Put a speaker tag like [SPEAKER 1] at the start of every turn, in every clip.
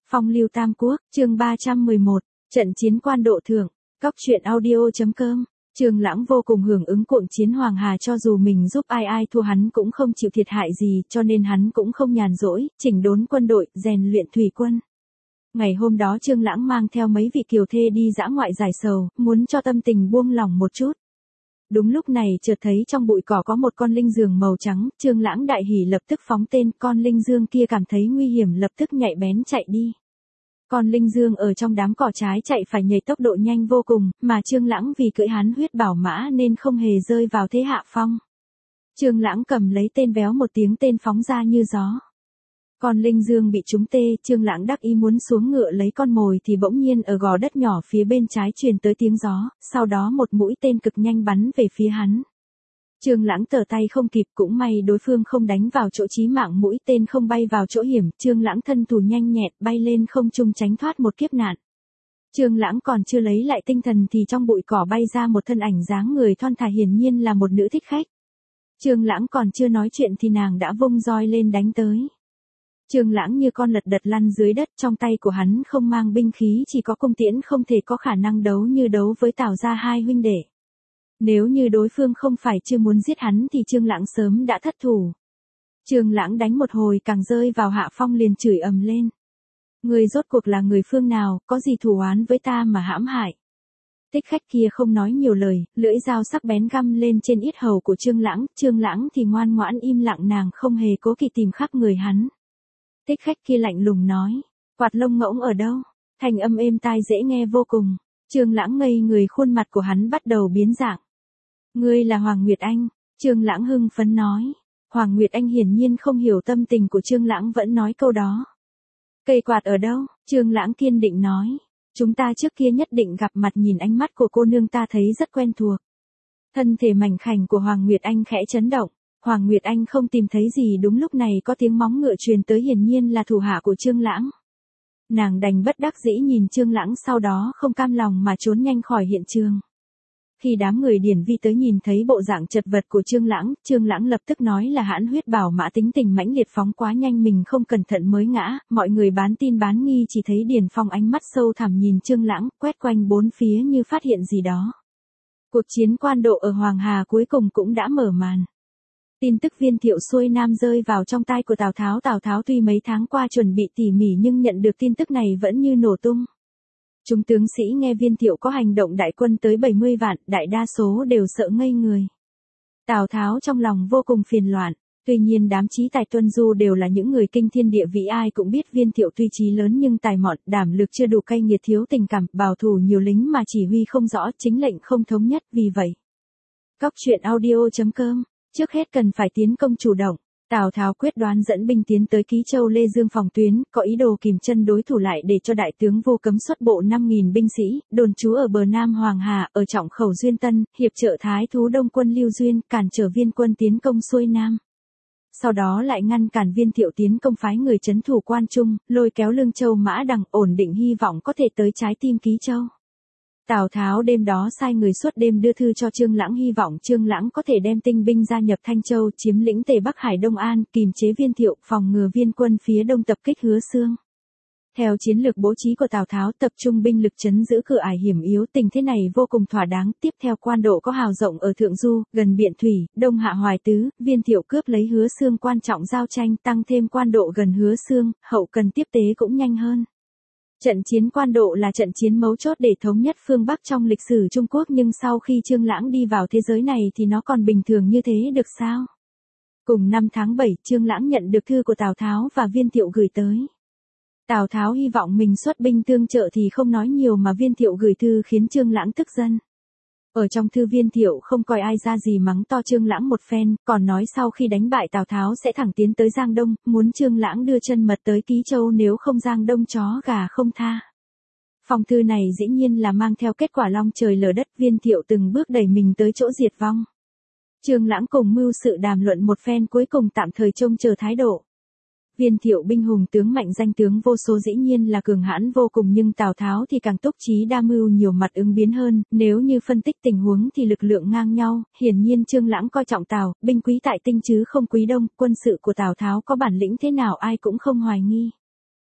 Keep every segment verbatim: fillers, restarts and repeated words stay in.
[SPEAKER 1] Phong lưu Tam Quốc, chương ba trăm mười một, trận chiến quan độ thượng, Cóc truyện audio.com. Trương Lãng vô cùng hưởng ứng cuộc chiến Hoàng Hà, cho dù mình giúp ai ai thua hắn cũng không chịu thiệt hại gì, cho nên hắn cũng không nhàn rỗi, chỉnh đốn quân đội, rèn luyện thủy quân. Ngày hôm đó Trương Lãng mang theo mấy vị kiều thê đi dã ngoại giải sầu, muốn cho tâm tình buông lỏng một chút. Đúng lúc này chợt thấy trong bụi cỏ có một con linh dương màu trắng, Trương Lãng đại hỉ lập tức phóng tên, con linh dương kia cảm thấy nguy hiểm lập tức nhạy bén chạy đi. Con linh dương ở trong đám cỏ trái chạy phải nhảy tốc độ nhanh vô cùng, mà Trương Lãng vì cưỡi hán huyết bảo mã nên không hề rơi vào thế hạ phong. Trương Lãng cầm lấy tên véo một tiếng tên phóng ra như gió. Con linh dương bị trúng tê, Trương Lãng đắc ý muốn xuống ngựa lấy con mồi thì bỗng nhiên ở gò đất nhỏ phía bên trái truyền tới tiếng gió, sau đó một mũi tên cực nhanh bắn về phía hắn. Trương Lãng tờ tay không kịp, cũng may đối phương không đánh vào chỗ chí mạng, mũi tên không bay vào chỗ hiểm, Trương Lãng thân thủ nhanh nhẹn bay lên không trung tránh thoát một kiếp nạn. Trương Lãng còn chưa lấy lại tinh thần thì trong bụi cỏ bay ra một thân ảnh dáng người thon thả, hiển nhiên là một nữ thích khách. Trương Lãng còn chưa nói chuyện thì nàng đã vung roi lên đánh tới. Trương Lãng như con lật đật lăn dưới đất, trong tay của hắn không mang binh khí, chỉ có cung tiễn, không thể có khả năng đấu như đấu với Tào gia hai huynh đệ. Nếu như đối phương không phải chưa muốn giết hắn thì Trương Lãng sớm đã thất thủ. Trương Lãng đánh một hồi càng rơi vào hạ phong liền chửi ầm lên. Ngươi rốt cuộc là người phương nào, có gì thù oán với ta mà hãm hại? Thích khách kia không nói nhiều lời, lưỡi dao sắc bén găm lên trên yết hầu của Trương Lãng, Trương Lãng thì ngoan ngoãn im lặng, nàng không hề cố kỵ tìm khắp người hắn. Thích khách kia lạnh lùng nói, quạt lông ngỗng ở đâu? Thanh âm êm tai dễ nghe vô cùng. Trương Lãng ngây người, khuôn mặt của hắn bắt đầu biến dạng. Ngươi là Hoàng Nguyệt Anh, Trương Lãng hưng phấn nói. Hoàng Nguyệt Anh hiển nhiên không hiểu tâm tình của Trương Lãng, vẫn nói câu đó. Cây quạt ở đâu? Trương Lãng kiên định nói. Chúng ta trước kia nhất định gặp mặt, nhìn ánh mắt của cô nương ta thấy rất quen thuộc. Thân thể mảnh khảnh của Hoàng Nguyệt Anh khẽ chấn động. Hoàng Nguyệt Anh không tìm thấy gì, đúng lúc này có tiếng móng ngựa truyền tới, hiển nhiên là thủ hạ của Trương Lãng. Nàng đành bất đắc dĩ nhìn Trương Lãng, sau đó không cam lòng mà trốn nhanh khỏi hiện trường. Khi đám người điển vi tới nhìn thấy bộ dạng chật vật của Trương Lãng, Trương Lãng lập tức nói là hãn huyết bảo mã tính tình mãnh liệt, phóng quá nhanh, mình không cẩn thận mới ngã. Mọi người bán tin bán nghi, chỉ thấy Điền Phong ánh mắt sâu thẳm nhìn Trương Lãng, quét quanh bốn phía như phát hiện gì đó. Cuộc chiến quan độ ở Hoàng Hà cuối cùng cũng đã mở màn. Tin tức Viên Thiệu xuôi nam rơi vào trong tai của Tào Tháo. Tào Tháo tuy mấy tháng qua chuẩn bị tỉ mỉ nhưng nhận được tin tức này vẫn như nổ tung. Chúng tướng sĩ nghe Viên Thiệu có hành động đại quân tới bảy mươi vạn, đại đa số đều sợ ngây người. Tào Tháo trong lòng vô cùng phiền loạn, tuy nhiên đám chí tài tuân du đều là những người kinh thiên địa vĩ, ai cũng biết Viên Thiệu tuy chí lớn nhưng tài mọn, đảm lực chưa đủ, cay nghiệt, thiếu tình cảm, bảo thủ nhiều lính mà chỉ huy không rõ, chính lệnh không thống nhất, vì vậy. Cóc truyện audio.com. Trước hết cần phải tiến công chủ động. Tào Tháo quyết đoán dẫn binh tiến tới Ký Châu Lê Dương phòng tuyến, có ý đồ kìm chân đối thủ lại để cho đại tướng Vô Cấm xuất bộ năm nghìn binh sĩ, đồn trú ở bờ Nam Hoàng Hà, ở trọng khẩu Duyên Tân, hiệp trợ Thái thú Đông quân Lưu Duyên, cản trở Viên quân tiến công xuôi Nam. Sau đó lại ngăn cản Viên Thiệu tiến công, phái người trấn thủ Quan Trung, lôi kéo Lương Châu Mã Đằng, ổn định hy vọng có thể tới trái tim Ký Châu. Tào Tháo đêm đó sai người suốt đêm đưa thư cho Trương Lãng, hy vọng Trương Lãng có thể đem tinh binh gia nhập Thanh Châu, chiếm lĩnh Tề Bắc Hải Đông An, kìm chế Viên Thiệu, phòng ngừa Viên quân phía đông tập kích Hứa Xương. Theo chiến lược bố trí của Tào Tháo, tập trung binh lực trấn giữ cửa ải hiểm yếu, tình thế này vô cùng thỏa đáng. Tiếp theo quan độ có hào rộng ở Thượng Du, gần Biện Thủy, đông hạ Hoài Tứ, Viên Thiệu cướp lấy Hứa Xương, quan trọng giao tranh, tăng thêm quan độ gần Hứa Xương, hậu cần tiếp tế cũng nhanh hơn. Trận chiến quan độ là trận chiến mấu chốt để thống nhất phương Bắc trong lịch sử Trung Quốc, nhưng sau khi Trương Lãng đi vào thế giới này thì nó còn bình thường như thế được sao? Cùng năm tháng bảy, Trương Lãng nhận được thư của Tào Tháo và Viên Thiệu gửi tới. Tào Tháo hy vọng mình xuất binh tương trợ thì không nói nhiều, mà Viên Thiệu gửi thư khiến Trương Lãng tức giận. Ở trong thư Viên Thiệu không coi ai ra gì, mắng to Trương Lãng một phen, còn nói sau khi đánh bại Tào Tháo sẽ thẳng tiến tới Giang Đông, muốn Trương Lãng đưa chân mật tới Ký Châu, nếu không Giang Đông chó gà không tha. Phong thư này dĩ nhiên là mang theo kết quả long trời lở đất, Viên Thiệu từng bước đẩy mình tới chỗ diệt vong. Trương Lãng cùng mưu sự đàm luận một phen, cuối cùng tạm thời trông chờ thái độ. Viên Thiệu binh hùng tướng mạnh, danh tướng vô số, dĩ nhiên là cường hãn vô cùng, nhưng Tào Tháo thì càng túc trí đa mưu, nhiều mặt ứng biến hơn. Nếu như phân tích tình huống thì lực lượng ngang nhau, hiển nhiên Trương Lãng coi trọng Tào, binh quý tại tinh chứ không quý đông, quân sự của Tào Tháo có bản lĩnh thế nào ai cũng không hoài nghi.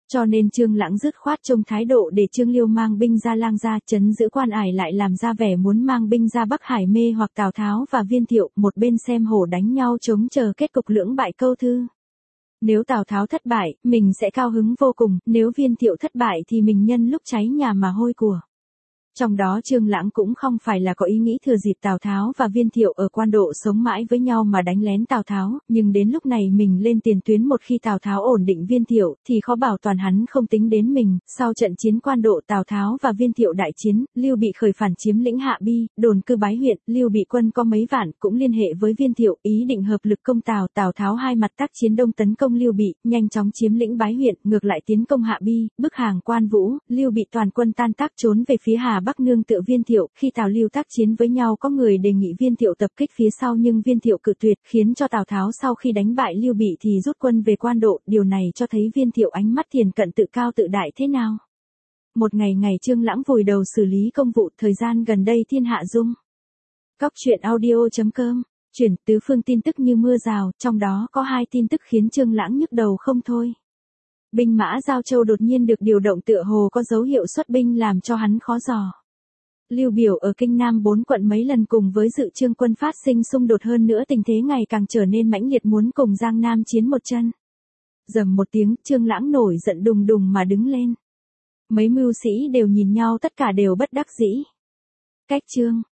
[SPEAKER 1] Cho nên Trương Lãng dứt khoát trông thái độ để Trương Liêu mang binh ra Lang Gia, trấn giữ Quan Ải lại làm ra vẻ muốn mang binh ra Bắc Hải mê hoặc Tào Tháo và Viên Thiệu, một bên xem hổ đánh nhau chống chờ kết cục lưỡng bại câu thư. Nếu Tào Tháo thất bại, mình sẽ cao hứng vô cùng, nếu Viên Thiệu thất bại thì mình nhân lúc cháy nhà mà hôi của. Trong đó Trương Lãng cũng không phải là có ý nghĩ thừa dịp Tào Tháo và Viên Thiệu ở Quan Độ sống mãi với nhau mà đánh lén Tào Tháo, nhưng đến lúc này mình lên tiền tuyến một khi Tào Tháo ổn định Viên Thiệu, thì khó bảo toàn hắn không tính đến mình. Sau trận chiến Quan Độ, Tào Tháo và Viên Thiệu đại chiến, Lưu Bị khởi phản chiếm lĩnh Hạ Bi, đồn cư Bái huyện, Lưu Bị quân có mấy vạn, cũng liên hệ với Viên Thiệu, ý định hợp lực công Tào. Tào Tháo hai mặt tác chiến, đông tấn công Lưu Bị, nhanh chóng chiếm lĩnh Bái huyện, ngược lại tiến công Hạ Bi, bức hàng Quan Vũ. Lưu Bị toàn quân tan tác trốn về phía Hà Bắc nương tựa Viên Thiệu. Khi Tào Lưu tác chiến với nhau, có người đề nghị Viên Thiệu tập kích phía sau nhưng Viên Thiệu cự tuyệt, khiến cho Tào Tháo sau khi đánh bại Lưu Bị thì rút quân về Quan Độ. Điều này cho thấy Viên Thiệu ánh mắt thiền cận tự cao tự đại thế nào. Một ngày ngày Trương Lãng vùi đầu xử lý công vụ, thời gian gần đây thiên hạ dung. Cóc truyện audio chấm com chuyển tứ phương tin tức như mưa rào, trong đó có hai tin tức khiến Trương Lãng nhức đầu không thôi. Binh mã Giao Châu đột nhiên được điều động, tựa hồ có dấu hiệu xuất binh làm cho hắn khó dò. Lưu Biểu ở Kinh Nam bốn quận mấy lần cùng với Dự Trương quân phát sinh xung đột, hơn nữa tình thế ngày càng trở nên mãnh liệt, muốn cùng Giang Nam chiến một chân. Rầm một tiếng, Trương Lãng nổi giận đùng đùng mà đứng lên. Mấy mưu sĩ đều nhìn nhau, tất cả đều bất đắc dĩ. Cách Trương